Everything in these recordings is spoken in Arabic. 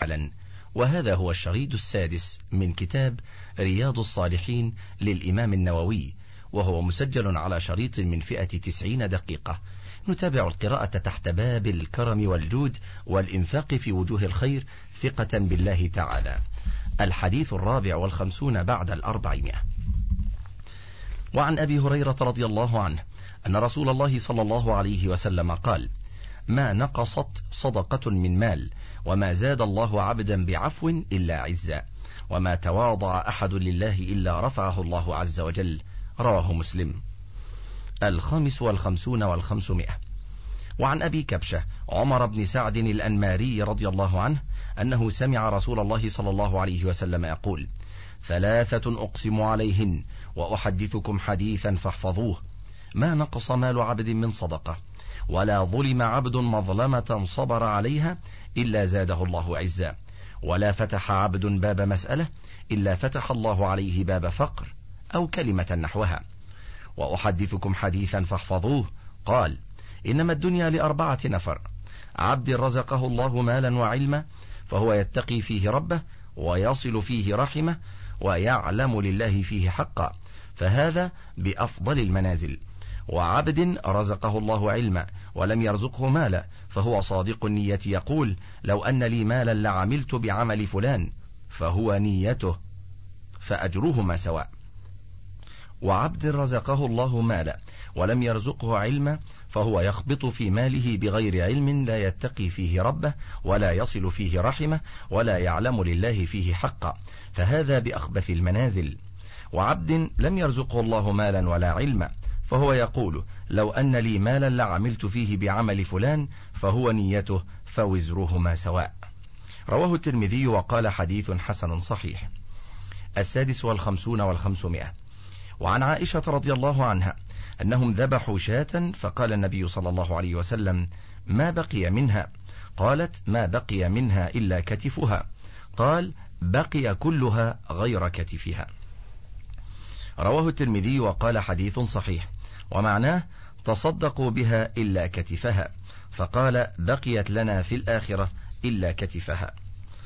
علن. وهذا هو الشريط السادس من كتاب رياض الصالحين للإمام النووي، وهو مسجل على شريط من فئة 90 دقيقة. نتابع القراءة تحت باب الكرم والجود والإنفاق في وجوه الخير ثقة بالله تعالى. الحديث 54 بعد 400. وعن أبي هريرة رضي الله عنه أن رسول الله صلى الله عليه وسلم قال: ما نقصت صدقة من مال، وما زاد الله عبدا بعفو إلا عزا، وما تواضع أحد لله إلا رفعه الله عز وجل. رواه مسلم. 55 و500. وعن أبي كبشة عمر بن سعد الأنماري رضي الله عنه أنه سمع رسول الله صلى الله عليه وسلم يقول: 3 أقسم عليهن وأحدثكم حديثا فاحفظوه: ما نقص مال عبد من صدقة، ولا ظلم عبد مظلمة صبر عليها إلا زاده الله عزا، ولا فتح عبد باب مسألة إلا فتح الله عليه باب فقر أو كلمة نحوها. وأحدثكم حديثا فاحفظوه: قال: إنما الدنيا ل4 نفر: عبد رزقه الله مالا وعلما فهو يتقي فيه ربه ويصل فيه رحمه ويعلم لله فيه حقا، فهذا بأفضل المنازل. وعبد رزقه الله علما ولم يرزقه مالا فهو صادق النية يقول: لو أن لي مالا لعملت بعمل فلان، فهو نيته فأجرهما سواء. وعبد رزقه الله مالا ولم يرزقه علما فهو يخبط في ماله بغير علم، لا يتقي فيه ربه ولا يصل فيه رحمه ولا يعلم لله فيه حقا، فهذا بأخبث المنازل. وعبد لم يرزقه الله مالا ولا علما فهو يقول: لو أن لي مالا لعملت فيه بعمل فلان، فهو نيته فوزرهما سواء. رواه الترمذي وقال: حديث حسن صحيح. 56 و500. وعن عائشة رضي الله عنها أنهم ذبحوا شاة فقال النبي صلى الله عليه وسلم: ما بقي منها؟ قالت: ما بقي منها إلا كتفها. قال: بقي كلها غير كتفها. رواه الترمذي وقال: حديث صحيح. ومعناه: تصدقوا بها إلا كتفها، فقال: بقيت لنا في الآخرة إلا كتفها.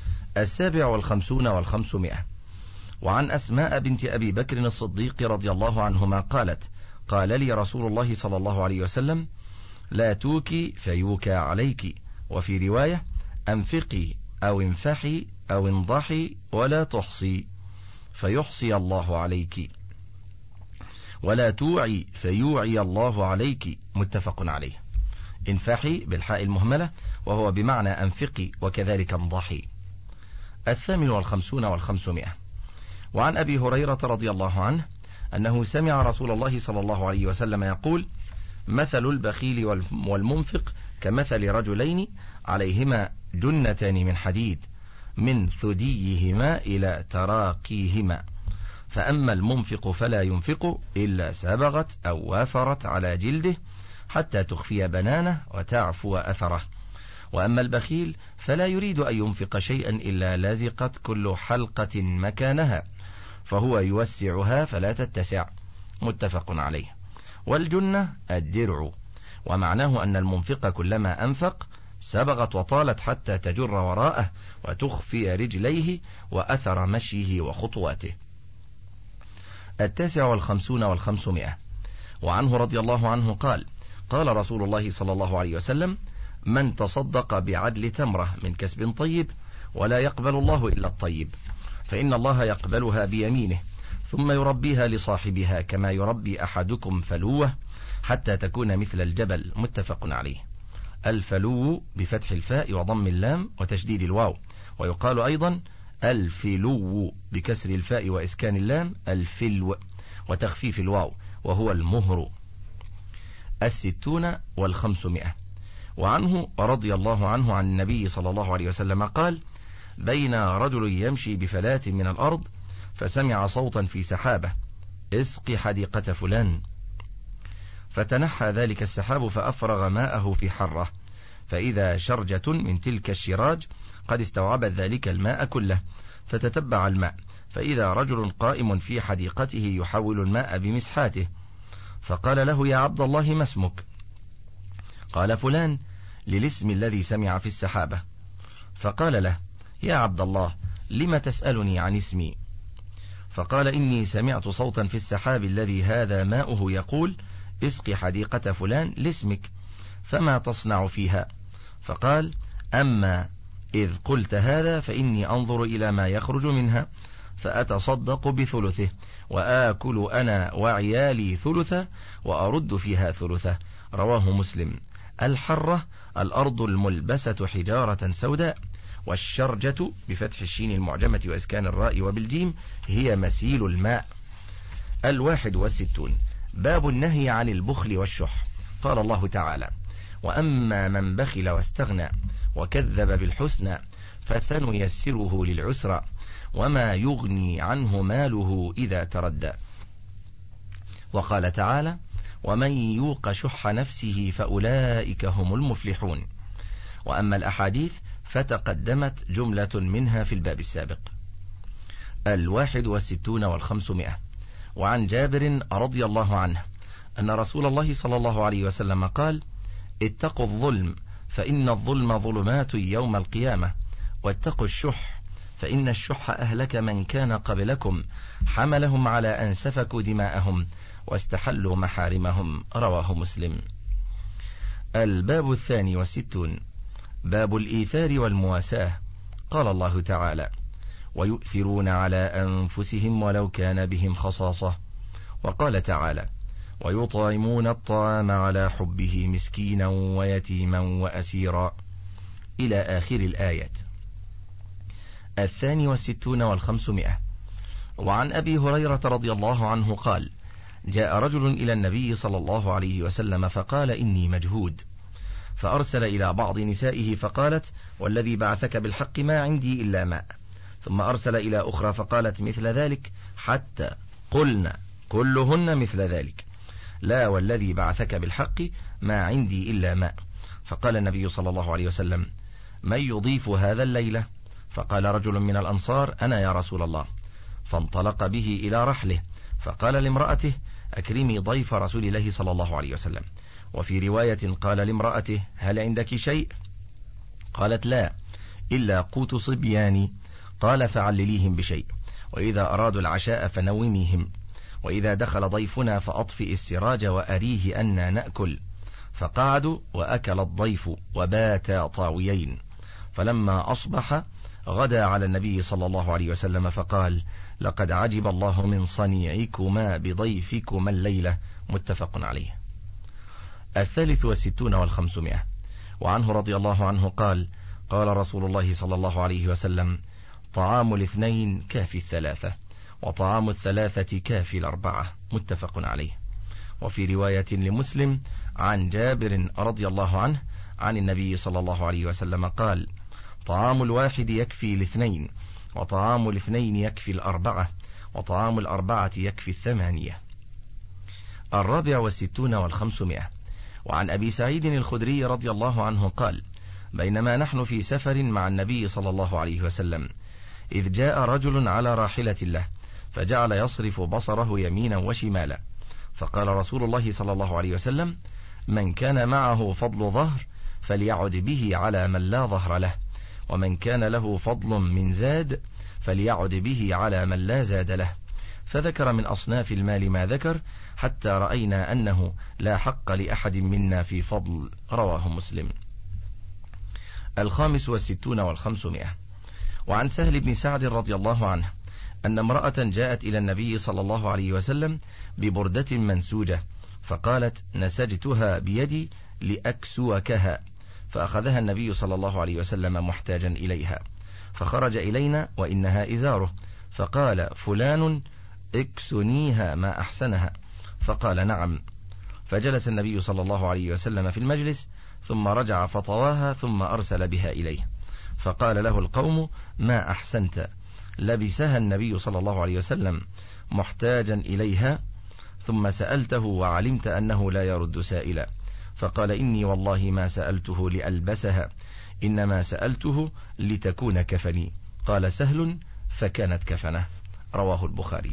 57 و500. وعن أسماء بنت أبي بكر الصديق رضي الله عنهما قالت: قال لي رسول الله صلى الله عليه وسلم: لا توكي فيوكى عليك، وفي رواية: أنفقي أو انفحي أو انضحي ولا تحصي فيحصي الله عليك، ولا توعي فيوعي الله عليك. متفق عليه. انفحي بالحاء المهملة وهو بمعنى أنفقي، وكذلك انضحي. 58 و500. وعن أبي هريرة رضي الله عنه أنه سمع رسول الله صلى الله عليه وسلم يقول: مثل البخيل والمنفق كمثل رجلين عليهما جنتان من حديد من ثديهما إلى تراقيهما، فأما المنفق فلا ينفق إلا سبغت أو وافرت على جلده حتى تخفي بنانه وتعفو أثره، وأما البخيل فلا يريد أن ينفق شيئا إلا لزقت كل حلقة مكانها، فهو يوسعها فلا تتسع. متفق عليه. والجنة الدرع، ومعناه أن المنفق كلما أنفق سبغت وطالت حتى تجر وراءه وتخفي رجليه وأثر مشيه وخطواته. 59 و500. وعنه رضي الله عنه قال: قال رسول الله صلى الله عليه وسلم: من تصدق بعدل تمرة من كسب طيب ولا يقبل الله إلا الطيب، فإن الله يقبلها بيمينه ثم يربيها لصاحبها كما يربي أحدكم فلوه حتى تكون مثل الجبل. متفق عليه. الفلو بفتح الفاء وضم اللام وتشديد الواو، ويقال أيضا الفلو بكسر الفاء وإسكان اللام الفلو وتخفيف الواو، وهو المهر. 60 و500. وعنه رضي الله عنه عن النبي صلى الله عليه وسلم قال: بين رجل يمشي بفلاة من الأرض فسمع صوتا في سحابة: اسق حديقة فلان، فتنحى ذلك السحاب فأفرغ ماءه في حرة، فإذا شرجة من تلك الشراج قد استوعبت ذلك الماء كله، فتتبع الماء فإذا رجل قائم في حديقته يحول الماء بمسحاته، فقال له: يا عبد الله ما اسمك؟ قال: فلان، للاسم الذي سمع في السحابة. فقال له: يا عبد الله لم تسألني عن اسمي؟ فقال إني سمعت صوتا في السحاب الذي هذا ماؤه يقول اسق حديقة فلان لاسمك، فما تصنع فيها؟ فقال أما إذ قلت هذا فإني أنظر إلى ما يخرج منها فأتصدق بثلثه وآكل أنا وعيالي ثلثه وأرد فيها ثلثه. رواه مسلم. الحرة الأرض الملبسة حجارة سوداء، والشرجة بفتح الشين المعجمة وإسكان الراء وبالجيم هي مسيل الماء. 61. باب النهي عن البخل والشح. قال الله تعالى وأما من بخل واستغنى وكذب بالحسنى فسنيسره للعسرى وما يغني عنه ماله إذا تردى. وقال تعالى ومن يوق شح نفسه فأولئك هم المفلحون. وأما الأحاديث فتقدمت جملة منها في الباب السابق. 61 والخمسمائة. وعن جابر رضي الله عنه أن رسول الله صلى الله عليه وسلم قال اتقوا الظلم فإن الظلم ظلمات يوم القيامة، واتقوا الشح فإن الشح أهلك من كان قبلكم حملهم على أن سفكوا دماءهم واستحلوا محارمهم. رواه مسلم. الباب 62. باب الإيثار والمواساة. قال الله تعالى ويؤثرون على أنفسهم ولو كان بهم خصاصة. وقال تعالى ويطعمون الطعام على حبه مسكينا ويتيما وأسيرا إلى آخر الآيات. 62 والخمسمائة. وعن أبي هريرة رضي الله عنه قال جاء رجل إلى النبي صلى الله عليه وسلم فقال إني مجهود، فأرسل إلى بعض نسائه فقالت والذي بعثك بالحق ما عندي إلا ماء، ثم أرسل إلى أخرى فقالت مثل ذلك حتى قلنا كلهن مثل ذلك لا والذي بعثك بالحق ما عندي إلا ماء. فقال النبي صلى الله عليه وسلم من يضيف هذا الليلة؟ فقال رجل من الأنصار أنا يا رسول الله، فانطلق به إلى رحله فقال لامرأته أكرمي ضيف رسول الله صلى الله عليه وسلم. وفي رواية قال لامرأته هل عندك شيء؟ قالت لا إلا قوت صبياني. قال فعلليهم بشيء، وإذا أرادوا العشاء فنوميهم، وإذا دخل ضيفنا فأطفئ السراج وأريه أن نأكل. فقعدوا وأكل الضيف وباتا طاويين. فلما أصبح غدا على النبي صلى الله عليه وسلم فقال لقد عجب الله من صنيعكما بضيفكما الليلة. متفق عليه. 63 والخمسمائة. وعنه رضي الله عنه قال قال رسول الله صلى الله عليه وسلم طعام الاثنين كافي الثلاثة، وطعام الثلاثة كافي الأربعة. متفق عليه. وفي رواية لمسلم عن جابر رضي الله عنه عن النبي صلى الله عليه وسلم قال طعام الواحد يكفي الاثنين، وطعام الاثنين يكفي الأربعة، وطعام الأربعة يكفي الثمانية. 64 والخمسمائة. وعن أبي سعيد الخدري رضي الله عنه قال بينما نحن في سفر مع النبي صلى الله عليه وسلم إذ جاء رجل على راحلة له فجعل يصرف بصره يمينا وشمالا، فقال رسول الله صلى الله عليه وسلم من كان معه فضل ظهر فليعد به على من لا ظهر له، ومن كان له فضل من زاد فليعد به على من لا زاد له. فذكر من أصناف المال ما ذكر حتى رأينا أنه لا حق لأحد منا في فضل. رواه مسلم. 65 والخمسمائة. وعن سهل بن سعد رضي الله عنه أن امرأة جاءت إلى النبي صلى الله عليه وسلم ببردة منسوجة فقالت نسجتها بيدي لأكسوكها، فأخذها النبي صلى الله عليه وسلم محتاجا إليها، فخرج إلينا وإنها إزاره، فقال فلان اكسنيها ما أحسنها، فقال نعم. فجلس النبي صلى الله عليه وسلم في المجلس ثم رجع فطواها ثم أرسل بها إليه، فقال له القوم ما أحسنت. لبسها النبي صلى الله عليه وسلم محتاجا إليها ثم سألته وعلمت أنه لا يرد سائلا، فقال إني والله ما سألته لألبسها إنما سألته لتكون كفني. قال سهل فكانت كفنه. رواه البخاري.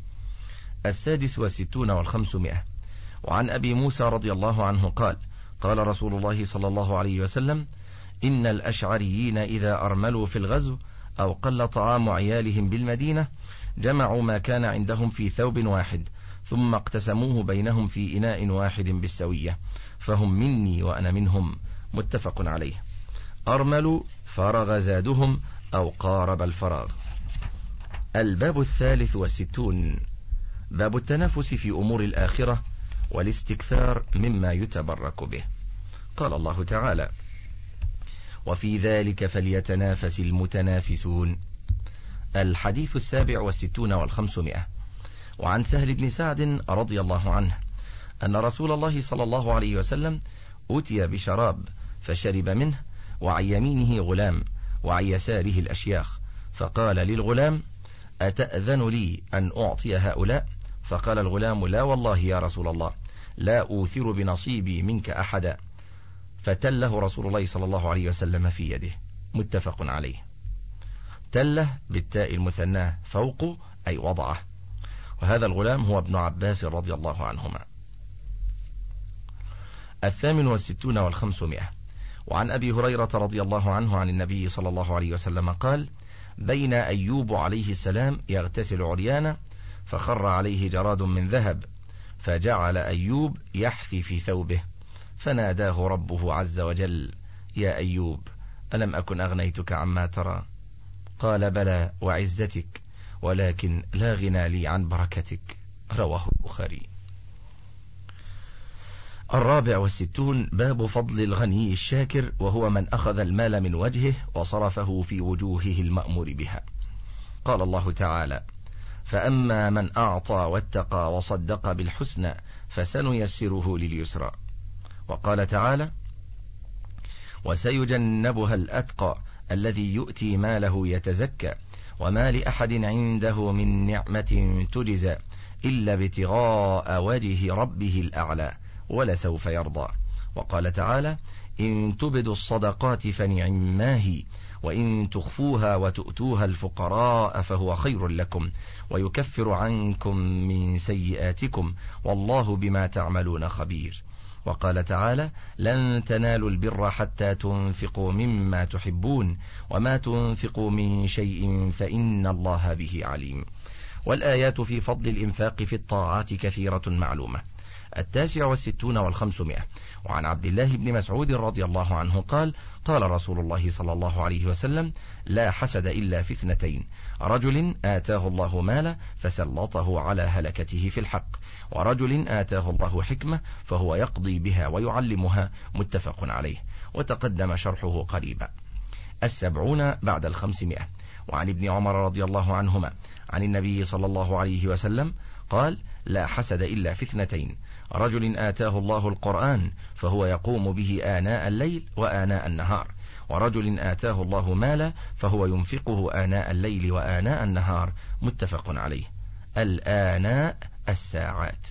66 والخمسمائة. وعن أبي موسى رضي الله عنه قال قال رسول الله صلى الله عليه وسلم إن الأشعريين إذا أرملوا في الغزو أو قل طعام عيالهم بالمدينة جمعوا ما كان عندهم في ثوب واحد ثم اقتسموه بينهم في إناء واحد بالسوية، فهم مني وأنا منهم، متفق عليه. أرملوا فرغ زادهم أو قارب الفراغ. الباب 63 باب التنافس في أمور الآخرة والاستكثار مما يتبرك به. قال الله تعالى: وفي ذلك فليتنافس المتنافسون. الحديث 67 و500. وعن سهل بن سعد رضي الله عنه أن رسول الله صلى الله عليه وسلم أتي بشراب فشرب منه، وعن يمينه غلام وعن يساره الأشياخ، فقال للغلام: أتأذن لي أن أعطي هؤلاء؟ فقال الغلام: لا والله يا رسول الله، لا أوثر بنصيبي منك أحدا. فتله رسول الله صلى الله عليه وسلم في يده، متفق عليه. تله بالتاء المثناه فوق أي وضعه، وهذا الغلام هو ابن عباس رضي الله عنهما. 68 و500. وعن أبي هريرة رضي الله عنه عن النبي صلى الله عليه وسلم قال: بين أيوب عليه السلام يغتسل عريانا فخر عليه جراد من ذهب، فجعل أيوب يحثي في ثوبه، فناداه ربه عز وجل: يا أيوب، ألم أكن أغنيتك عما ترى؟ قال: بلى وعزتك، ولكن لا غنى لي عن بركتك. رواه البخاري. 64 باب فضل الغني الشاكر، وهو من أخذ المال من وجهه وصرفه في وجوهه المأمور بها. قال الله تعالى: فأما من أعطى واتقى وصدق بالحسنى فسنيسره لليسرى. وقال تعالى: وسيجنبها الأتقى الذي يؤتي ماله يتزكى وما لأحد عنده من نعمة تجزى إلا ابتغاء وجه ربه الأعلى ولسوف يرضى. وقال تعالى: إن تبدوا الصدقات فنعما هي، وإن تخفوها وتؤتوها الفقراء فهو خير لكم ويكفر عنكم من سيئاتكم والله بما تعملون خبير. وقال تعالى: لن تنالوا البر حتى تنفقوا مما تحبون وما تنفقوا من شيء فإن الله به عليم. والآيات في فضل الإنفاق في الطاعات كثيرة معلومة. 69 و500. وعن عبد الله بن مسعود رضي الله عنه قال: قال رسول الله صلى الله عليه وسلم: لا حسد إلا في 2: رجل آتاه الله مالا فسلطه على هلكته في الحق، ورجل آتاه الله حكمة فهو يقضي بها ويعلمها، متفق عليه، وتقدم شرحه قريبا. 70 بعد 500. وعن ابن عمر رضي الله عنهما عن النبي صلى الله عليه وسلم قال: لا حسد إلا في 2: رجل آتاه الله القرآن فهو يقوم به آناء الليل وآناء النهار، ورجل آتاه الله مالا فهو ينفقه آناء الليل وآناء النهار، متفق عليه. الآناء الساعات.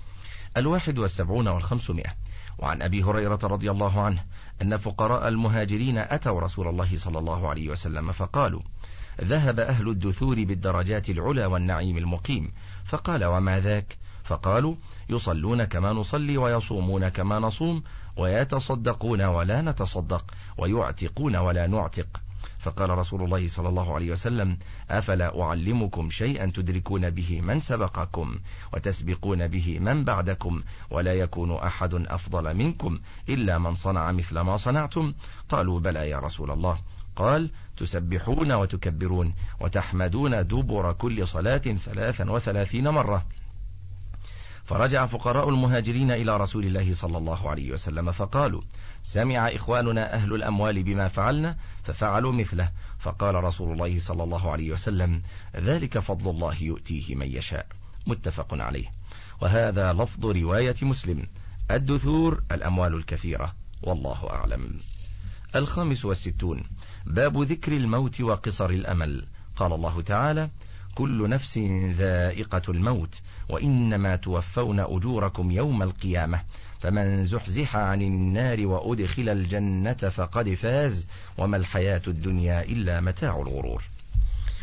71 و500. وعن أبي هريرة رضي الله عنه أن فقراء المهاجرين أتوا رسول الله صلى الله عليه وسلم فقالوا: ذهب أهل الدثور بالدرجات العلى والنعيم المقيم. فقال: وما ذاك؟ فقالوا: يصلون كما نصلي ويصومون كما نصوم ويتصدقون ولا نتصدق ويعتقون ولا نعتق. فقال رسول الله صلى الله عليه وسلم: أفلا أعلمكم شيئا تدركون به من سبقكم وتسبقون به من بعدكم ولا يكون أحد أفضل منكم إلا من صنع مثل ما صنعتم؟ قالوا: بلى يا رسول الله. قال: تسبحون وتكبرون وتحمدون دبر كل صلاة 33 مرة. فرجع فقراء المهاجرين إلى رسول الله صلى الله عليه وسلم فقالوا: سمع إخواننا أهل الأموال بما فعلنا ففعلوا مثله. فقال رسول الله صلى الله عليه وسلم: ذلك فضل الله يؤتيه من يشاء، متفق عليه. وهذا لفظ رواية مسلم: الدثور الأموال الكثيرة، والله أعلم. 65 باب ذكر الموت وقصر الأمل. قال الله تعالى: كل نفس ذائقة الموت وإنما توفون أجوركم يوم القيامة فمن زحزح عن النار وأدخل الجنة فقد فاز وما الحياة الدنيا إلا متاع الغرور.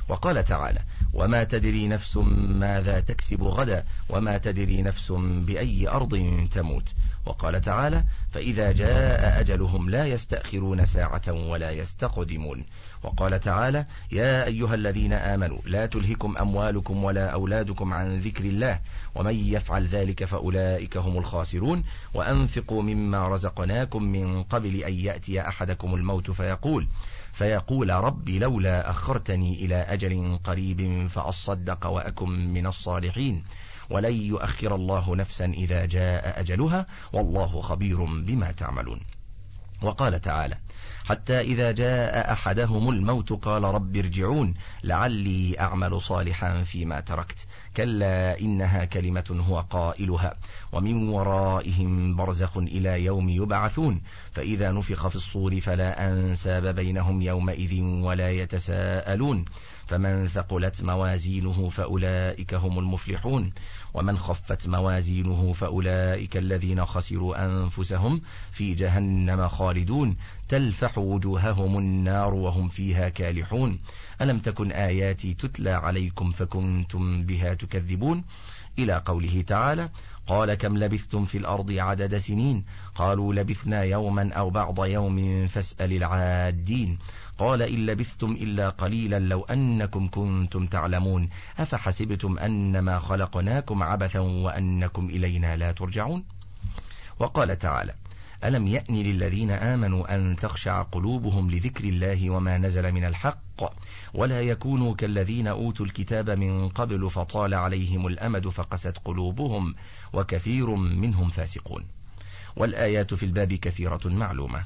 وقال تعالى: وما تدري نفس ماذا تكسب غدا وما تدري نفس بأي أرض تموت. وقال تعالى: فإذا جاء أجلهم لا يستأخرون ساعة ولا يستقدمون. وقال تعالى: يا أيها الذين آمنوا لا تلهكم أموالكم ولا أولادكم عن ذكر الله ومن يفعل ذلك فأولئك هم الخاسرون وأنفقوا مما رزقناكم من قبل أن يأتي أحدكم الموت فيقول رب لولا أخرتني إلى أجل قريب فأصدق وأكن من الصالحين ولن يؤخر الله نفسا إذا جاء أجلها والله خبير بما تعملون. وقال تعالى: حتى إذا جاء أحدهم الموت قال رب ارجعون لعلي أعمل صالحا فيما تركت كلا إنها كلمة هو قائلها ومن ورائهم برزخ إلى يوم يبعثون فإذا نفخ في الصور فلا أنساب بينهم يومئذ ولا يتساءلون فمن ثقلت موازينه فأولئك هم المفلحون ومن خفت موازينه فأولئك الذين خسروا أنفسهم في جهنم خالدون تلفح وجوههم النار وهم فيها كالحون ألم تكن آياتي تتلى عليكم فكنتم بها تكذبون إلى قوله تعالى: قال كم لبثتم في الأرض عدد سنين قالوا لبثنا يوما أو بعض يوم فاسأل العادين قال إن لبثتم إلا قليلا لو أنكم كنتم تعلمون أفحسبتم أنما خلقناكم عبثا وأنكم إلينا لا ترجعون. وقال تعالى: ألم يأن للذين آمنوا أن تخشع قلوبهم لذكر الله وما نزل من الحق ولا يكونوا كالذين أوتوا الكتاب من قبل فطال عليهم الأمد فقست قلوبهم وكثير منهم فاسقون. والآيات في الباب كثيرة معلومة.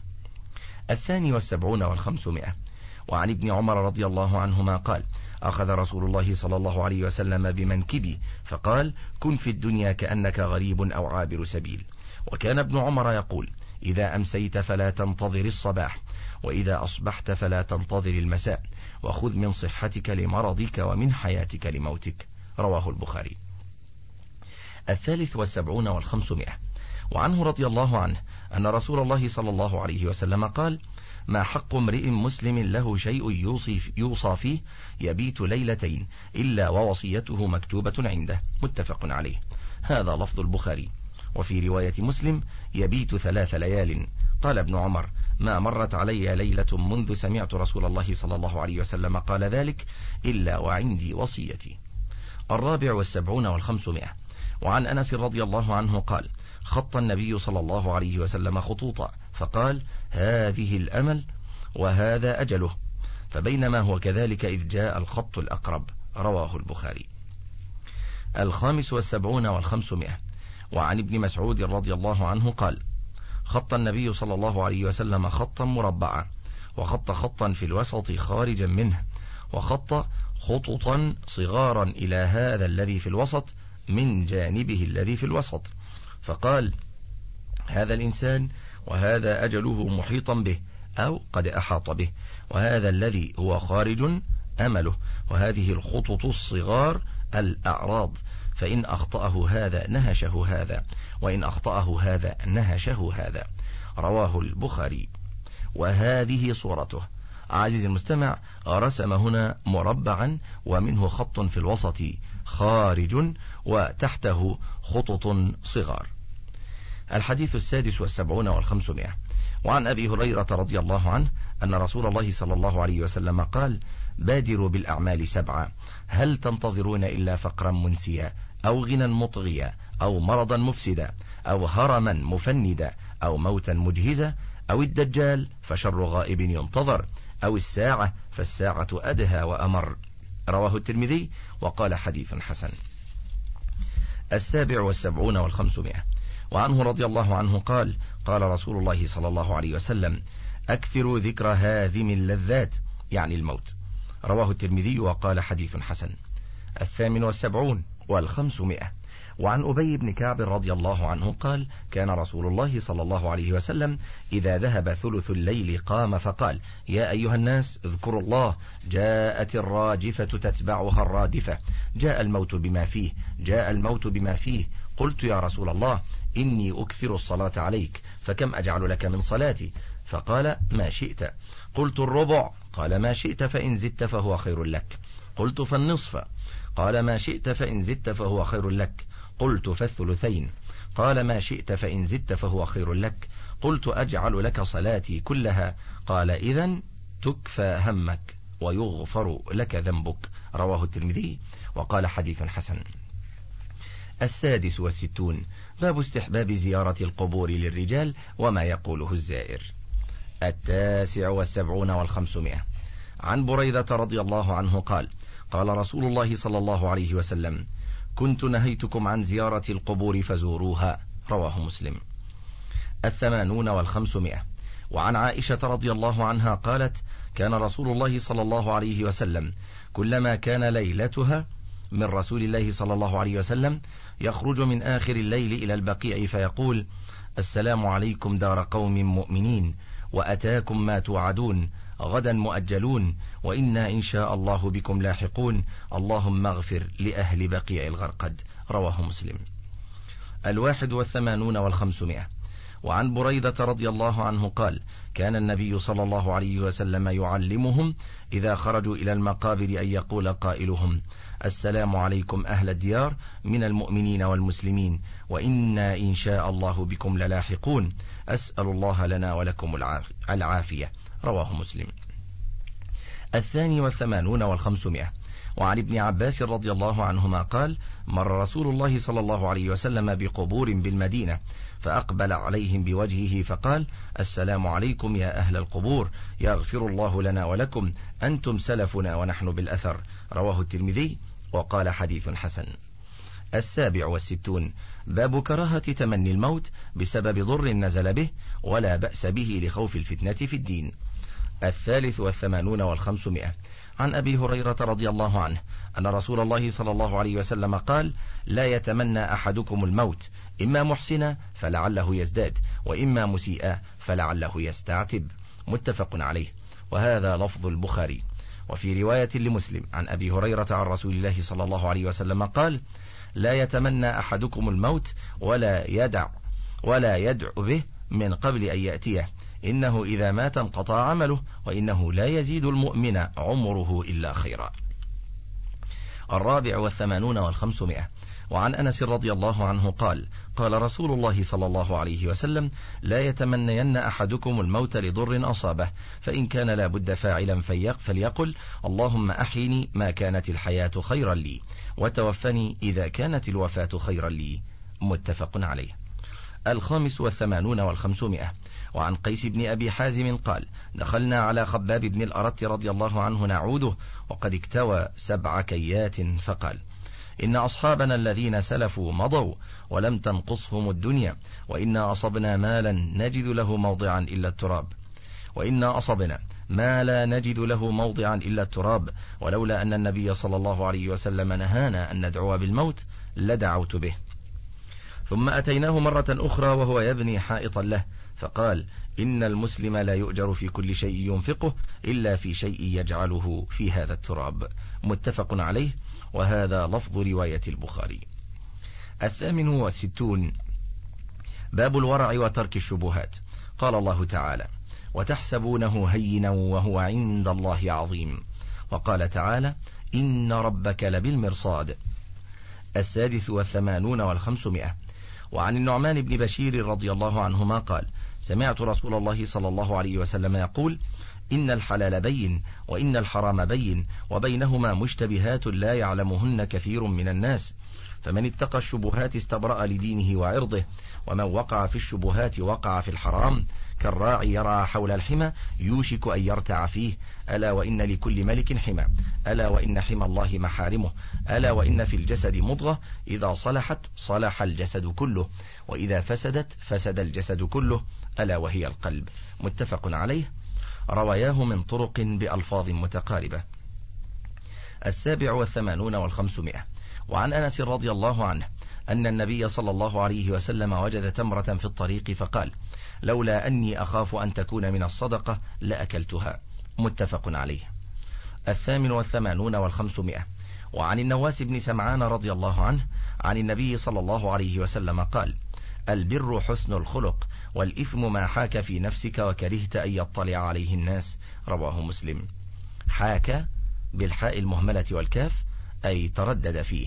72 و500. وعن ابن عمر رضي الله عنهما قال: أخذ رسول الله صلى الله عليه وسلم بمنكبي فقال: كن في الدنيا كأنك غريب أو عابر سبيل. وكان ابن عمر يقول: إذا أمسيت فلا تنتظر الصباح وإذا أصبحت فلا تنتظر المساء وخذ من صحتك لمرضك ومن حياتك لموتك. رواه البخاري. 73 و500. وعنه رضي الله عنه أن رسول الله صلى الله عليه وسلم قال: ما حق امرئ مسلم له شيء يوصى فيه يبيت ليلتين إلا ووصيته مكتوبة عنده. متفق عليه. هذا لفظ البخاري. وفي رواية مسلم: يبيت 3 ليال. قال ابن عمر: ما مرت علي ليلة منذ سمعت رسول الله صلى الله عليه وسلم قال ذلك إلا وعندي وصيتي. 74 و500. وعن أنس رضي الله عنه قال: خط النبي صلى الله عليه وسلم خطوطا فقال: هذه الأمل وهذا أجله، فبينما هو كذلك إذ جاء الخط الأقرب. رواه البخاري. 75 و500. وعن ابن مسعود رضي الله عنه قال: خط النبي صلى الله عليه وسلم خطا مربعا وخط خطا في الوسط خارجا منه وخط خططا صغارا إلى هذا الذي في الوسط من جانبه الذي في الوسط فقال: هذا الإنسان وهذا أجله محيطا به أو قد أحاط به وهذا الذي هو خارج أمله وهذه الخطط الصغار الأعراض فإن أخطأه هذا نهشه هذا وإن أخطأه هذا نهشه هذا. رواه البخاري. وهذه صورته. عزيزي المستمع، رسم هنا مربعا ومنه خط في الوسط خارج وتحته خطط صغار. 76 و500. وعن أبي هريرة رضي الله عنه أن رسول الله صلى الله عليه وسلم قال: بادروا بالأعمال 7 هل تنتظرون إلا فقرا منسيا أو غنى مطغيا أو مرضا مفسدا أو هرما مفندا أو موتا مجهزا أو الدجال فشر غائب ينتظر أو الساعة فالساعة أدهى وأمر. رواه الترمذي وقال: حديث حسن. 77 و500. وعنه رضي الله عنه قال: قال رسول الله صلى الله عليه وسلم: أكثروا ذكر هاذم اللذات يعني الموت. رواه الترمذي وقال: حديث حسن. 78 و500. وعن أبي بن كعب رضي الله عنه قال: كان رسول الله صلى الله عليه وسلم إذا ذهب ثلث الليل قام فقال: يا أيها الناس اذكروا الله جاءت الراجفة تتبعها الرادفة جاء الموت بما فيه جاء الموت بما فيه قلت: يا رسول الله إني أكثر الصلاة عليك فكم أجعل لك من صلاتي؟ فقال: ما شئت. قلت: الربع. قال: ما شئت فإن زدت فهو خير لك. قلت فالنصف. قال ما شئت فإن زدت فهو خير لك. قلت فالثلثين. قال ما شئت فإن زدت فهو خير لك. قلت أجعل لك صلاتي كلها. قال إذن تكفى همك ويغفر لك ذنبك. رواه الترمذي وقال حديث حسن. 66. باب استحباب زيارة القبور للرجال وما يقوله الزائر. 79 و500. عن بريدة رضي الله عنه قال قال رسول الله صلى الله عليه وسلم كنت نهيتكم عن زيارة القبور فزوروها. رواه مسلم. 80 و500. وعن عائشة رضي الله عنها قالت كان رسول الله صلى الله عليه وسلم كلما كان ليلتها من رسول الله صلى الله عليه وسلم يخرج من آخر الليل إلى البقيع فيقول السلام عليكم دار قوم مؤمنين وأتاكم ما توعدون غدا مؤجلون وإنا إن شاء الله بكم لاحقون اللهم اغفر لأهل بقيع الغرقد. رواه مسلم. 81 و500. وعن بريدة رضي الله عنه قال كان النبي صلى الله عليه وسلم يعلمهم إذا خرجوا إلى المقابر أن يقول قائلهم السلام عليكم أهل الديار من المؤمنين والمسلمين وإنا إن شاء الله بكم للاحقون أسأل الله لنا ولكم العافية. رواه مسلم. 82 و500. وعن ابن عباس رضي الله عنهما قال مر رسول الله صلى الله عليه وسلم بقبور بالمدينة فأقبل عليهم بوجهه فقال السلام عليكم يا أهل القبور يغفر الله لنا ولكم أنتم سلفنا ونحن بالأثر. رواه الترمذي وقال حديث حسن. 67. باب كراهة تمني الموت بسبب ضر نزل به ولا بأس به لخوف الفتنة في الدين. 83 و500. عن أبي هريرة رضي الله عنه أن رسول الله صلى الله عليه وسلم قال لا يتمنى أحدكم الموت إما محسنا فلعله يزداد وإما مسيئا فلعله يستعتب. متفق عليه وهذا لفظ البخاري. وفي رواية لمسلم عن أبي هريرة عن رسول الله صلى الله عليه وسلم قال لا يتمنى أحدكم الموت ولا يدع به من قبل أن يأتيه إنه إذا مات انقطع عمله وإنه لا يزيد المؤمن عمره إلا خيرا. 84 و500. وعن أنس رضي الله عنه قال قال رسول الله صلى الله عليه وسلم لا يتمنين أحدكم الموت لضر أصابه فإن كان لا بد فاعلا فليقل اللهم أحيني ما كانت الحياة خيرا لي وتوفني إذا كانت الوفاة خيرا لي. متفق عليه. 85 و500. وعن قيس بن أبي حازم قال دخلنا على خباب بن الأرت رضي الله عنه نعوده وقد اكتوى 7 كيات فقال إن أصحابنا الذين سلفوا مضوا ولم تنقصهم الدنيا وإنا أصبنا ما لا نجد له موضعا إلا التراب ولولا أن النبي صلى الله عليه وسلم نهانا أن ندعو بالموت لدعوت به. ثم أتيناه مرة أخرى وهو يبني حائطا له فقال إن المسلم لا يؤجر في كل شيء ينفقه إلا في شيء يجعله في هذا التراب. متفق عليه وهذا لفظ رواية البخاري. 68. باب الورع وترك الشبهات. قال الله تعالى وتحسبونه هينا وهو عند الله عظيم. وقال تعالى إن ربك لبالمرصاد. 86 و500. وعن النعمان بن بشير رضي الله عنهما قال سمعت رسول الله صلى الله عليه وسلم يقول إن الحلال بين وإن الحرام بين وبينهما مشتبهات لا يعلمهن كثير من الناس فمن اتقى الشبهات استبرأ لدينه وعرضه ومن وقع في الشبهات وقع في الحرام كالراعي يرعى حول الحمى يوشك أن يرتع فيه ألا وإن لكل ملك حمى ألا وإن حمى الله محارمه ألا وإن في الجسد مضغة إذا صلحت صلح الجسد كله وإذا فسدت فسد الجسد كله ألا وهي القلب. متفق عليه رواياه من طرق بألفاظ متقاربة. 87 و500. وعن أنس رضي الله عنه أن النبي صلى الله عليه وسلم وجد تمرة في الطريق فقال لولا أني أخاف أن تكون من الصدقة لأكلتها. متفق عليه. 88 و500. وعن النواس بن سمعان رضي الله عنه عن النبي صلى الله عليه وسلم قال البر حسن الخلق والإثم ما حاك في نفسك وكرهت أن يطلع عليه الناس. رواه مسلم. حاك بالحاء المهملة والكاف، أي تردد فيه.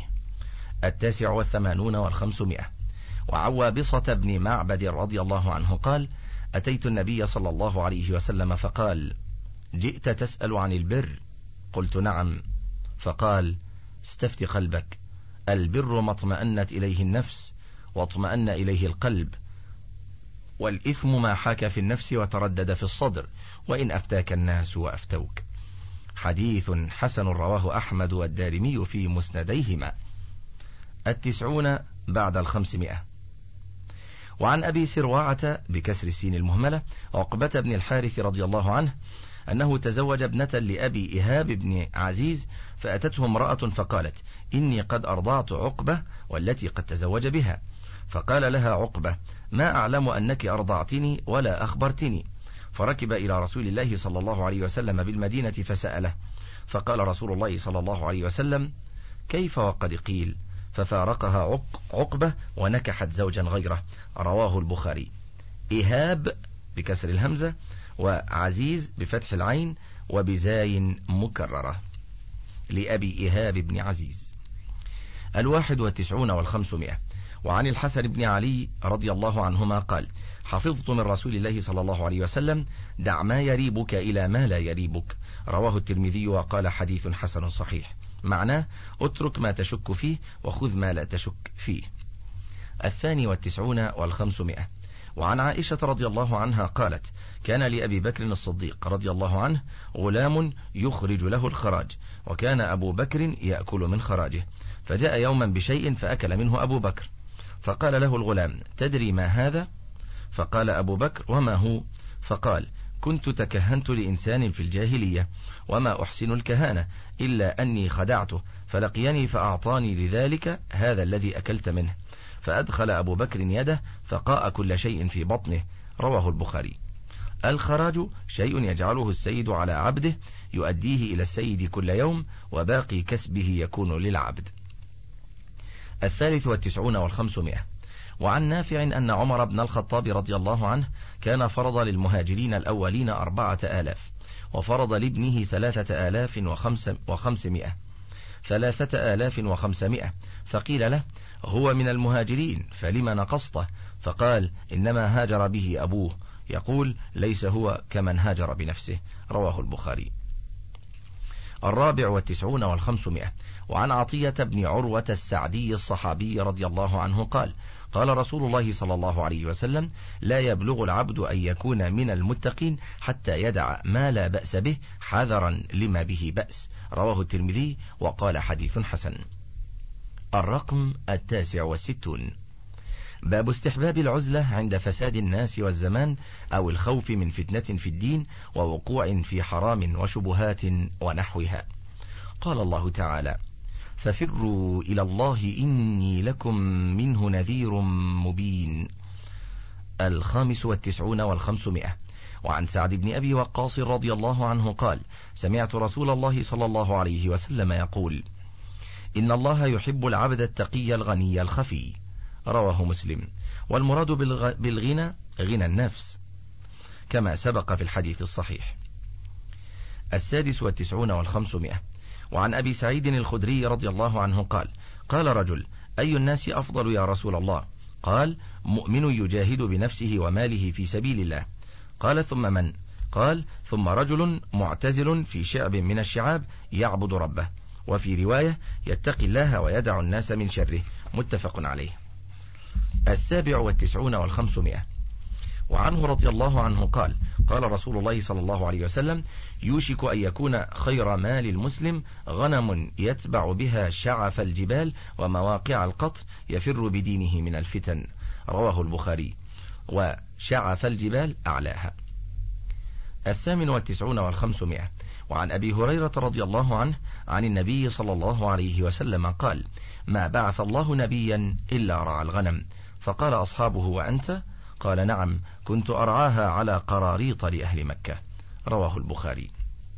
89 و500. وعن وابصة بن معبد رضي الله عنه قال: أتيت النبي صلى الله عليه وسلم فقال: جئت تسأل عن البر؟ قلت: نعم. فقال: استفت قلبك، البر ما اطمأنت إليه النفس واطمأن إليه القلب، والإثم ما حاك في النفس وتردد في الصدر، وإن أفتاك الناس وأفتوك. حديث حسن رواه أحمد والدارمي في مسنديهما. 90 بعد 500. وعن أبي سروعة بكسر السين المهملة عقبة بن الحارث رضي الله عنه أنه تزوج ابنة لأبي إيهاب بن عزيز، فأتته امرأة فقالت: إني قد أرضعت عقبة والتي قد تزوج بها. فقال لها عقبة: ما أعلم أنك أرضعتني ولا أخبرتني. فركب إلى رسول الله صلى الله عليه وسلم بالمدينة فسأله، فقال رسول الله صلى الله عليه وسلم: كيف وقد قيل؟ ففارقها عقبة ونكحت زوجا غيره. رواه البخاري. إيهاب بكسر الهمزة، وعزيز بفتح العين وبزاي مكررة، لأبي إيهاب بن عزيز. 91 و500. وعن الحسن بن علي رضي الله عنهما قال: حفظت من رسول الله صلى الله عليه وسلم: دع ما يريبك إلى ما لا يريبك. رواه الترمذي وقال: حديث حسن صحيح. معناه: اترك ما تشك فيه وخذ ما لا تشك فيه. 92 و500. وعن عائشة رضي الله عنها قالت: كان لأبي بكر الصديق رضي الله عنه غلام يخرج له الخراج، وكان أبو بكر يأكل من خراجه، فجاء يوما بشيء فأكل منه أبو بكر، فقال له الغلام: تدري ما هذا؟ فقال أبو بكر: وما هو؟ فقال: كنت تكهنت لإنسان في الجاهلية، وما أحسن الكهانة إلا أني خدعته، فلقيني فأعطاني لذلك هذا الذي أكلت منه. فأدخل أبو بكر يده فقاء كل شيء في بطنه. رواه البخاري. الخراج شيء يجعله السيد على عبده يؤديه إلى السيد كل يوم، وباقي كسبه يكون للعبد. 93 و500. وعن نافع أن عمر بن الخطاب رضي الله عنه كان فرض للمهاجرين الأولين 4000، وفرض لابنه 3500. فقيل له: هو من المهاجرين فلما نقصته؟ فقال: إنما هاجر به أبوه، يقول: ليس هو كمن هاجر بنفسه. رواه البخاري. 94 و500. وعن عطية بن عروة السعدي الصحابي رضي الله عنه قال: قال رسول الله صلى الله عليه وسلم: لا يبلغ العبد أن يكون من المتقين حتى يدع ما لا بأس به حذرا لما به بأس. رواه الترمذي وقال: حديث حسن. الرقم 69. باب استحباب العزلة عند فساد الناس والزمان، أو الخوف من فتنة في الدين ووقوع في حرام وشبهات ونحوها. قال الله تعالى: ففروا إلى الله إني لكم منه نذير مبين. 95 و500. وعن سعد بن أبي وقاص رضي الله عنه قال: سمعت رسول الله صلى الله عليه وسلم يقول: إن الله يحب العبد التقي الغني الخفي. رواه مسلم. والمراد بالغنى غنى النفس، كما سبق في الحديث الصحيح. 96 و500. وعن أبي سعيد الخدري رضي الله عنه قال: قال رجل: أي الناس أفضل يا رسول الله؟ قال: مؤمن يجاهد بنفسه وماله في سبيل الله. قال: ثم من؟ قال: ثم رجل معتزل في شعب من الشعاب يعبد ربه. وفي رواية: يتقي الله ويدع الناس من شره. متفق عليه. 97 و500. وعنه رضي الله عنه قال: قال رسول الله صلى الله عليه وسلم: يوشك أن يكون خير مال المسلم غنم يتبع بها شعف الجبال ومواقع القطر يفر بدينه من الفتن. رواه البخاري. وشعف الجبال أعلاها. 98 و500. وعن أبي هريرة رضي الله عنه عن النبي صلى الله عليه وسلم قال: ما بعث الله نبيا إلا رعى الغنم. فقال أصحابه: وأنت؟ قال: نعم، كنت أرعاها على قراريط لأهل مكة. رواه البخاري.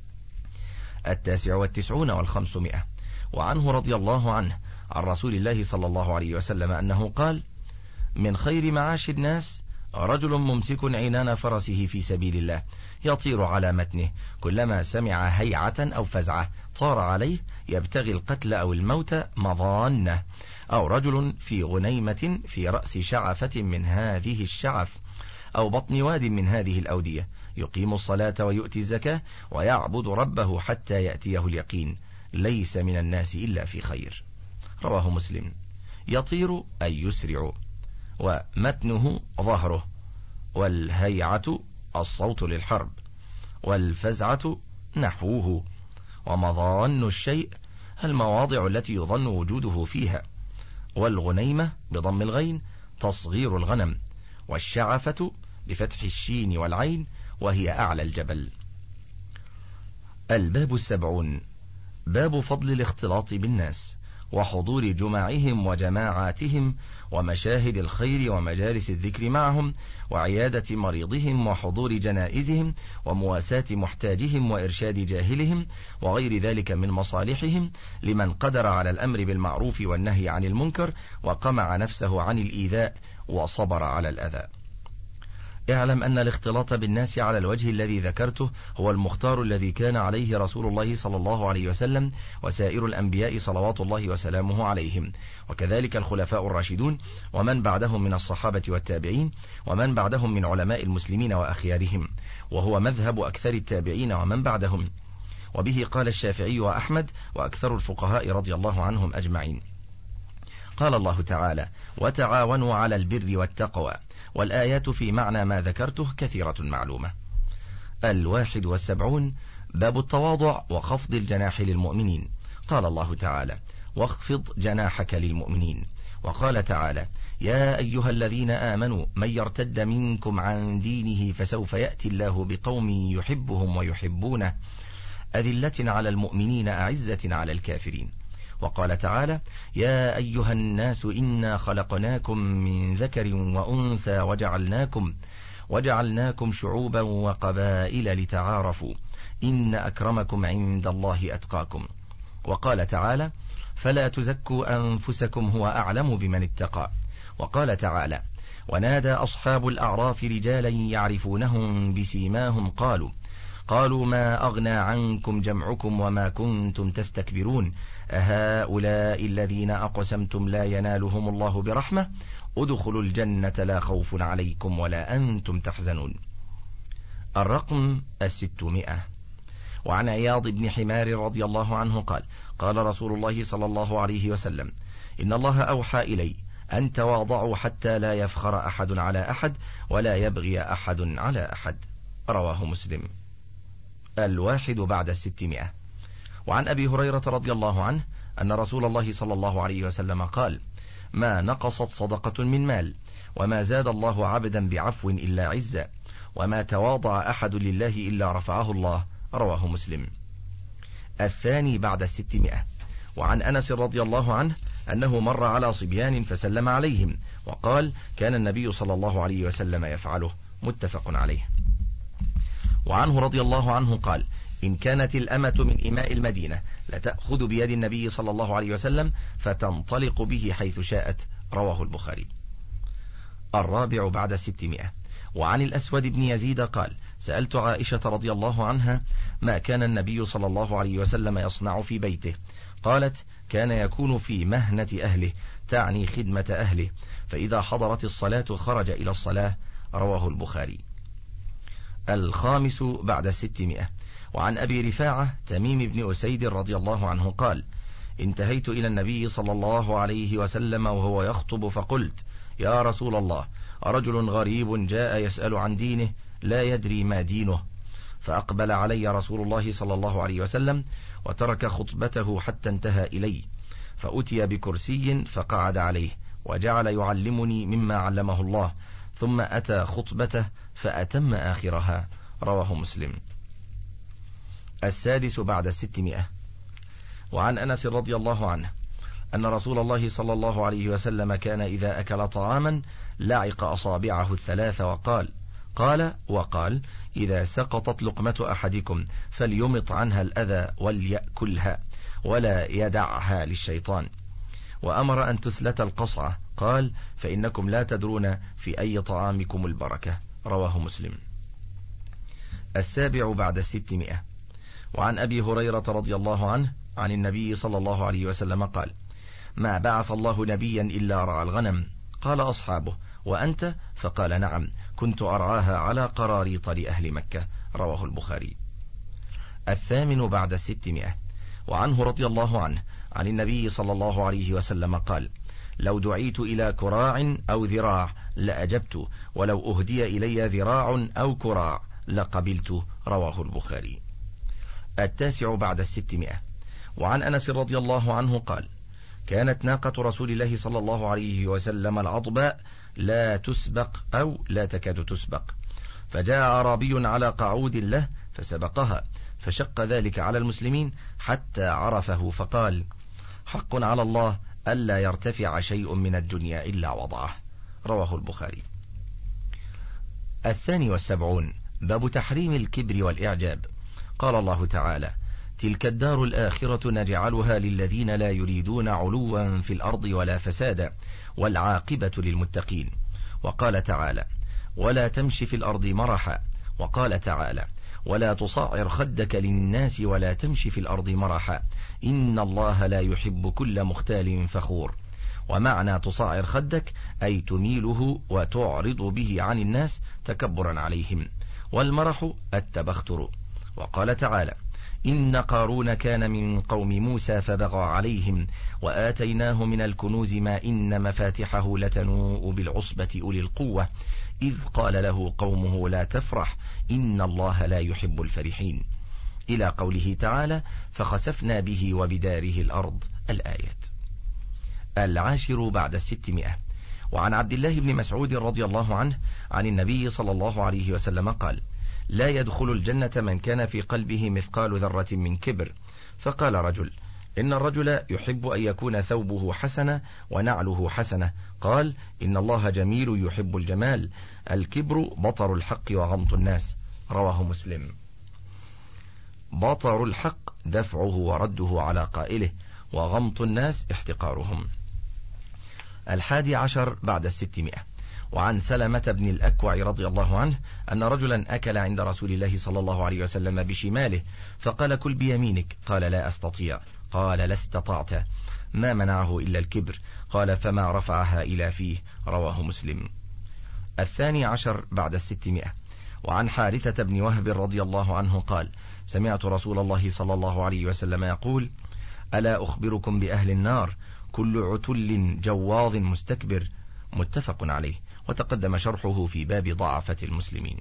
99 و500. وعنه رضي الله عنه عن رسول الله صلى الله عليه وسلم أنه قال: من خير معاش الناس رجل ممسك عنان فرسه في سبيل الله يطير على متنه، كلما سمع هيعة أو فزعة طار عليه يبتغي القتل أو الموت مضانه. أو رجل في غنيمة في رأس شعفة من هذه الشعف أو بطن واد من هذه الأودية، يقيم الصلاة ويؤتي الزكاة ويعبد ربه حتى يأتيه اليقين، ليس من الناس إلا في خير. رواه مسلم. يطير أي يسرع، ومتنه ظهره، والهيعة الصوت للحرب، والفزعة نحوه، ومظان الشيء المواضع التي يظن وجوده فيها، والغنيمة بضم الغين تصغير الغنم، والشعفة بفتح الشين والعين وهي أعلى الجبل. الباب 70. باب فضل الاختلاط بالناس وحضور جمعهم وجماعاتهم ومشاهد الخير ومجالس الذكر معهم وعيادة مريضهم وحضور جنائزهم ومواساة محتاجهم وإرشاد جاهلهم وغير ذلك من مصالحهم، لمن قدر على الأمر بالمعروف والنهي عن المنكر وقمع نفسه عن الإيذاء وصبر على الأذى. اعلم أن الاختلاط بالناس على الوجه الذي ذكرته هو المختار الذي كان عليه رسول الله صلى الله عليه وسلم وسائر الأنبياء صلوات الله وسلامه عليهم، وكذلك الخلفاء الراشدون ومن بعدهم من الصحابة والتابعين ومن بعدهم من علماء المسلمين وأخيارهم، وهو مذهب أكثر التابعين ومن بعدهم، وبه قال الشافعي وأحمد وأكثر الفقهاء رضي الله عنهم أجمعين. قال الله تعالى: وتعاونوا على البر والتقوى، والآيات في معنى ما ذكرته كثيرة معلومة. 71. باب التواضع وخفض الجناح للمؤمنين. قال الله تعالى: واخفض جناحك للمؤمنين. وقال تعالى: يا أيها الذين آمنوا من يرتد منكم عن دينه فسوف يأتي الله بقوم يحبهم ويحبونه أذلة على المؤمنين أعزة على الكافرين. وقال تعالى: يا أيها الناس إنا خلقناكم من ذكر وأنثى وجعلناكم شعوبا وقبائل لتعارفوا إن أكرمكم عند الله أتقاكم. وقال تعالى: فلا تزكوا أنفسكم هو أعلم بمن اتقى. وقال تعالى: ونادى أصحاب الأعراف رجالا يعرفونهم بسيماهم قالوا ما أغنى عنكم جمعكم وما كنتم تستكبرون أهؤلاء الذين أقسمتم لا ينالهم الله برحمة ادخلوا الجنة لا خوف عليكم ولا أنتم تحزنون. الرقم 600. وعن عياض بن حمار رضي الله عنه قال: قال رسول الله صلى الله عليه وسلم: إن الله أوحى إلي أن تواضعوا حتى لا يفخر أحد على أحد ولا يبغي أحد على أحد. رواه مسلم. 61. وعن أبي هريرة رضي الله عنه أن رسول الله صلى الله عليه وسلم قال: ما نقصت صدقة من مال وما زاد الله عبدا بعفو إلا عزا وما تواضع أحد لله إلا رفعه الله. رواه مسلم. 62. وعن أنس رضي الله عنه أنه مر على صبيان فسلم عليهم وقال: كان النبي صلى الله عليه وسلم يفعله. متفق عليه. وعنه رضي الله عنه قال: إن كانت الأمة من إماء المدينة لتأخذ بيد النبي صلى الله عليه وسلم فتنطلق به حيث شاءت. رواه البخاري. 64. وعن الأسود بن يزيد قال: سألت عائشة رضي الله عنها ما كان النبي صلى الله عليه وسلم يصنع في بيته؟ قالت: كان يكون في مهنة أهله، تعني خدمة أهله، فإذا حضرت الصلاة خرج إلى الصلاة. رواه البخاري. 65. وعن أبي رفاعة تميم بن أسيد رضي الله عنه قال: انتهيت إلى النبي صلى الله عليه وسلم وهو يخطب فقلت: يا رسول الله، رجل غريب جاء يسأل عن دينه لا يدري ما دينه. فأقبل علي رسول الله صلى الله عليه وسلم وترك خطبته حتى انتهى إلي، فأتي بكرسي فقعد عليه وجعل يعلمني مما علمه الله، ثم أتى خطبته فأتم آخرها. رواه مسلم. 6. وعن أنس رضي الله عنه أن رسول الله صلى الله عليه وسلم كان إذا أكل طعاما لعق أصابعه 3 وقال: إذا سقطت لقمة أحدكم فليمط عنها الأذى وليأكلها ولا يدعها للشيطان. وأمر أن تسلت القصعة، قال: فإنكم لا تدرون في أي طعامكم البركة. رواه مسلم. 7 بعد 600. وعن أبي هريرة رضي الله عنه عن النبي صلى الله عليه وسلم قال: ما بعث الله نبيا إلا رعى الغنم. قال أصحابه: وأنت؟ فقال: نعم، كنت أرعاها على قراريط لأهل مكة. رواه البخاري. 8 بعد 600. وعنه رضي الله عنه عن النبي صلى الله عليه وسلم قال: لو دعيت إلى كراع أو ذراع لأجبت، ولو أهدي إلي ذراع أو كراع لقبلت. رواه البخاري. 9 بعد 600. وعن أنس رضي الله عنه قال: كانت ناقة رسول الله صلى الله عليه وسلم العضباء لا تسبق أو لا تكاد تسبق، فجاء أعرابي على قعود له فسبقها، فشق ذلك على المسلمين حتى عرفه، فقال: حق على الله ألا يرتفع شيء من الدنيا إلا وضعه. رواه البخاري. 72. باب تحريم الكبر والإعجاب. قال الله تعالى: تلك الدار الآخرة نجعلها للذين لا يريدون علوا في الأرض ولا فسادا والعاقبة للمتقين. وقال تعالى: ولا تمش في الأرض مرحا. وقال تعالى: ولا تصعر خدك للناس ولا تمش في الأرض مرحا إن الله لا يحب كل مختال فخور. ومعنى تصعر خدك أي تميله وتعرض به عن الناس تكبرا عليهم، والمرح التبختر. وقال تعالى: إن قارون كان من قوم موسى فبغى عليهم وآتيناه من الكنوز ما إن مفاتحه لتنوء بالعصبة أولي القوة إذ قال له قومه لا تفرح إن الله لا يحب الفرحين، إلى قوله تعالى: فخسفنا به وبداره الأرض. الآيات. 10 بعد 600. وعن عبد الله بن مسعود رضي الله عنه عن النبي صلى الله عليه وسلم قال: لا يدخل الجنة من كان في قلبه مثقال ذرة من كبر. فقال رجل: إن الرجل يحب أن يكون ثوبه حسنة ونعله حسنة. قال: إن الله جميل يحب الجمال. الكبر بطر الحق وغمط الناس. رواه مسلم. بطر الحق دفعه ورده على قائله، وغمط الناس احتقارهم. 11 بعد 600. وعن سلمة بن الأكوع رضي الله عنه أن رجلا أكل عند رسول الله صلى الله عليه وسلم بشماله، فقال: كل بيمينك. قال: لا أستطيع. قال: لا استطعت. ما منعه إلا الكبر. قال: فما رفعها إلى فيه. رواه مسلم. 12 بعد 600. وعن حارثة بن وهب رضي الله عنه قال: سمعت رسول الله صلى الله عليه وسلم يقول: ألا أخبركم بأهل النار؟ كل عتل جواظ مستكبر. متفق عليه، وتقدم شرحه في باب ضعفة المسلمين.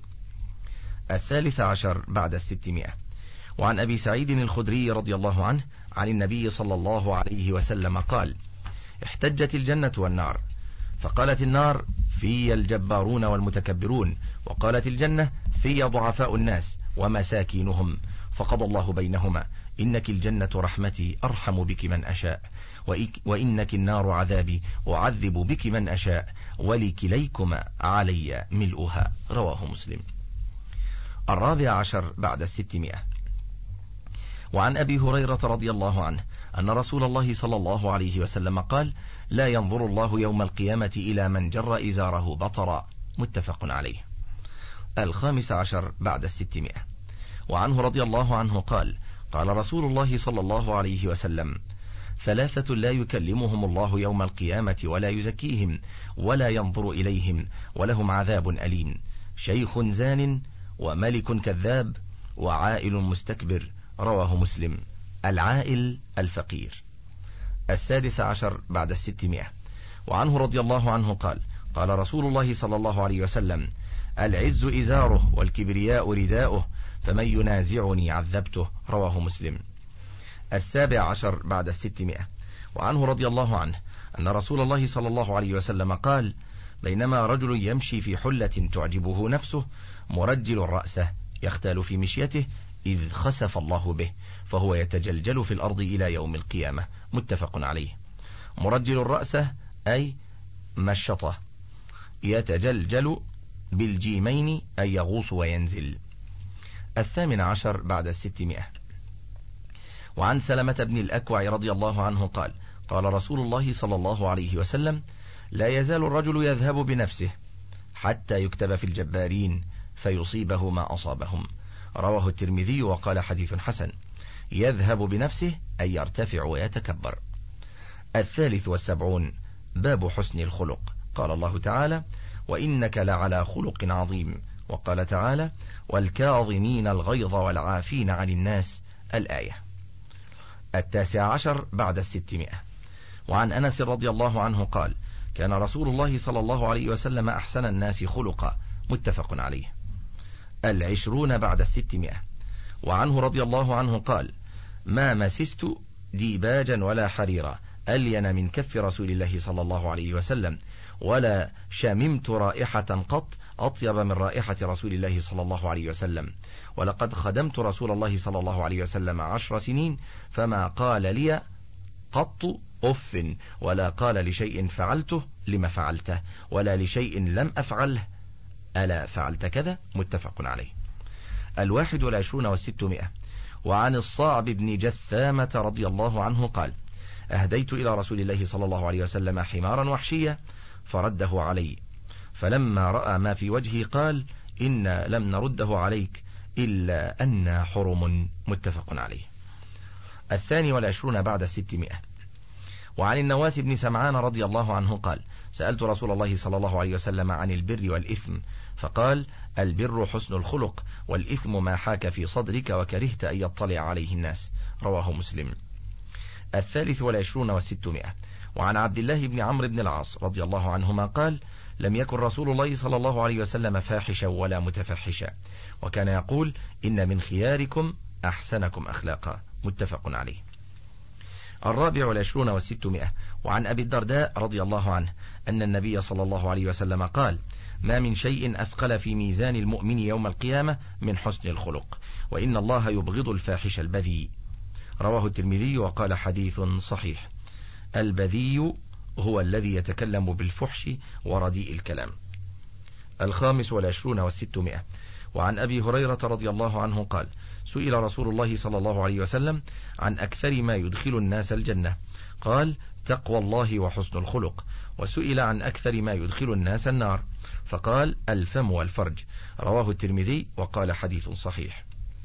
13 بعد 600. وعن أبي سعيد الخدري رضي الله عنه عن النبي صلى الله عليه وسلم قال: احتجت الجنة والنار، فقالت النار: في الجبارون والمتكبرون، وقالت الجنة: في ضعفاء الناس ومساكينهم، فقضى الله بينهما: إنك الجنة رحمتي أرحم بك من أشاء، وإنك النار عذابي أعذب بك من أشاء، ولكليكما علي ملؤها. رواه مسلم. 14 بعد 600. وعن أبي هريرة رضي الله عنه أن رسول الله صلى الله عليه وسلم قال: لا ينظر الله يوم القيامة إلى من جر إزاره بطرا. متفق عليه. 15 بعد 600. وعنه رضي الله عنه قال: قال رسول الله صلى الله عليه وسلم: 3 لا يكلمهم الله يوم القيامة ولا يزكيهم ولا ينظر إليهم ولهم عذاب أليم: شيخ زان، وملك كذاب، وعائل مستكبر. رواه مسلم. العائل الفقير. 16 بعد 600. وعنه رضي الله عنه قال: قال رسول الله صلى الله عليه وسلم: العز إزاره والكبرياء رداؤه، فمن ينازعني عذبته. رواه مسلم. 17 بعد 600. وعنه رضي الله عنه أن رسول الله صلى الله عليه وسلم قال: بينما رجل يمشي في حلة تعجبه نفسه مرجل رأسه يختال في مشيته إذ خسف الله به، فهو يتجلجل في الأرض إلى يوم القيامة. متفق عليه. مرجل رأسه أي مشطه، يتجلجل بالجيمين أي يغوص وينزل. 18 بعد 600. وعن سلمة بن الأكوع رضي الله عنه قال: قال رسول الله صلى الله عليه وسلم: لا يزال الرجل يذهب بنفسه حتى يكتب في الجبارين فيصيبه ما أصابهم. رواه الترمذي وقال حديث حسن. يذهب بنفسه أي يرتفع ويتكبر. 73 باب حسن الخلق. قال الله تعالى: وإنك لعلى خلق عظيم. وقال تعالى: والكاظمين الغيظ والعافين عن الناس. الآية. 19 بعد 600. وعن أنس رضي الله عنه قال: كان رسول الله صلى الله عليه وسلم أحسن الناس خلقا. متفق عليه. 20 بعد 600. وعنه رضي الله عنه قال: ما مسست ديباجا ولا حريرا ألين من كف رسول الله صلى الله عليه وسلم، ولا شممت رائحة قط أطيب من رائحة رسول الله صلى الله عليه وسلم، ولقد خدمت رسول الله صلى الله عليه وسلم 10 سنين فما قال لي قط أف، ولا قال لشيء فعلته لما فعلته، ولا لشيء لم أفعله ألا فعلت كذا. متفق عليه. 21 و600. وعن الصعب بن جثامة رضي الله عنه قال: أهديت إلى رسول الله صلى الله عليه وسلم حمارا وحشيا فرده علي، فلما رأى ما في وجهي قال: إنا لم نرده عليك إلا أنا حرم. متفق عليه. 22 بعد 600. وعن النواس بن سمعان رضي الله عنه قال: سألت رسول الله صلى الله عليه وسلم عن البر والإثم فقال: البر حسن الخلق، والإثم ما حاك في صدرك وكرهت أن يطلع عليه الناس. رواه مسلم. 23 و600. وعن عبد الله بن عمرو بن العاص رضي الله عنهما قال: لم يكن رسول الله صلى الله عليه وسلم فاحشا ولا متفحشا، وكان يقول: إن من خياركم أحسنكم أخلاقا. متفق عليه. 24 و600. وعن أبي الدرداء رضي الله عنه أن النبي صلى الله عليه وسلم قال: ما من شيء أثقل في ميزان المؤمن يوم القيامة من حسن الخلق، وإن الله يبغض الفاحش البذيء. رواه الترمذي وقال حديث صحيح. البذيء هو الذي يتكلم بالفحش ورديء الكلام. 25 و600. وعن أبي هريرة رضي الله عنه قال: سئل رسول الله صلى الله عليه وسلم عن أكثر ما يدخل الناس الجنة، قال: تقوى الله وحسن الخلق. وسئل عن أكثر ما يدخل الناس النار، فقال: الفم والفرج. رواه الترمذي وقال حديث صحيح.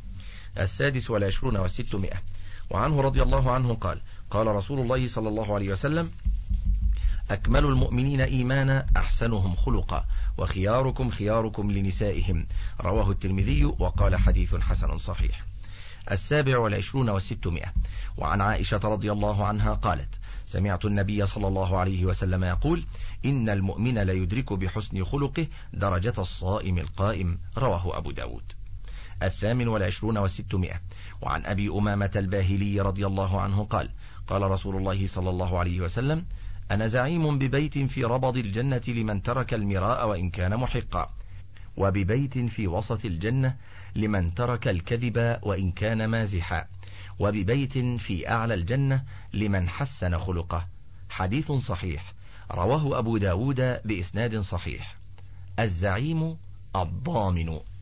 26 و600. وعنه رضي الله عنه قال: قال رسول الله صلى الله عليه وسلم: أكمل المؤمنين إيمانا أحسنهم خلقا، وخياركم خياركم لنسائهم. رواه الترمذي وقال حديث حسن صحيح. 27 و600. وعن عائشة رضي الله عنها قالت: سمعت النبي صلى الله عليه وسلم يقول: إن المؤمن ليدرك بحسن خلقه درجة الصائم القائم. رواه أبو داود. 28 و600. وعن أبي أمامة الباهلي رضي الله عنه قال: قال رسول الله صلى الله عليه وسلم: أنا زعيم ببيت في ربض الجنة لمن ترك المراء وإن كان محقا، وببيت في وسط الجنة لمن ترك الكذب وإن كان مازحا، وببيت في أعلى الجنة لمن حسن خلقه. حديث صحيح. رواه أبو داود بإسناد صحيح. الزعيم الضامن.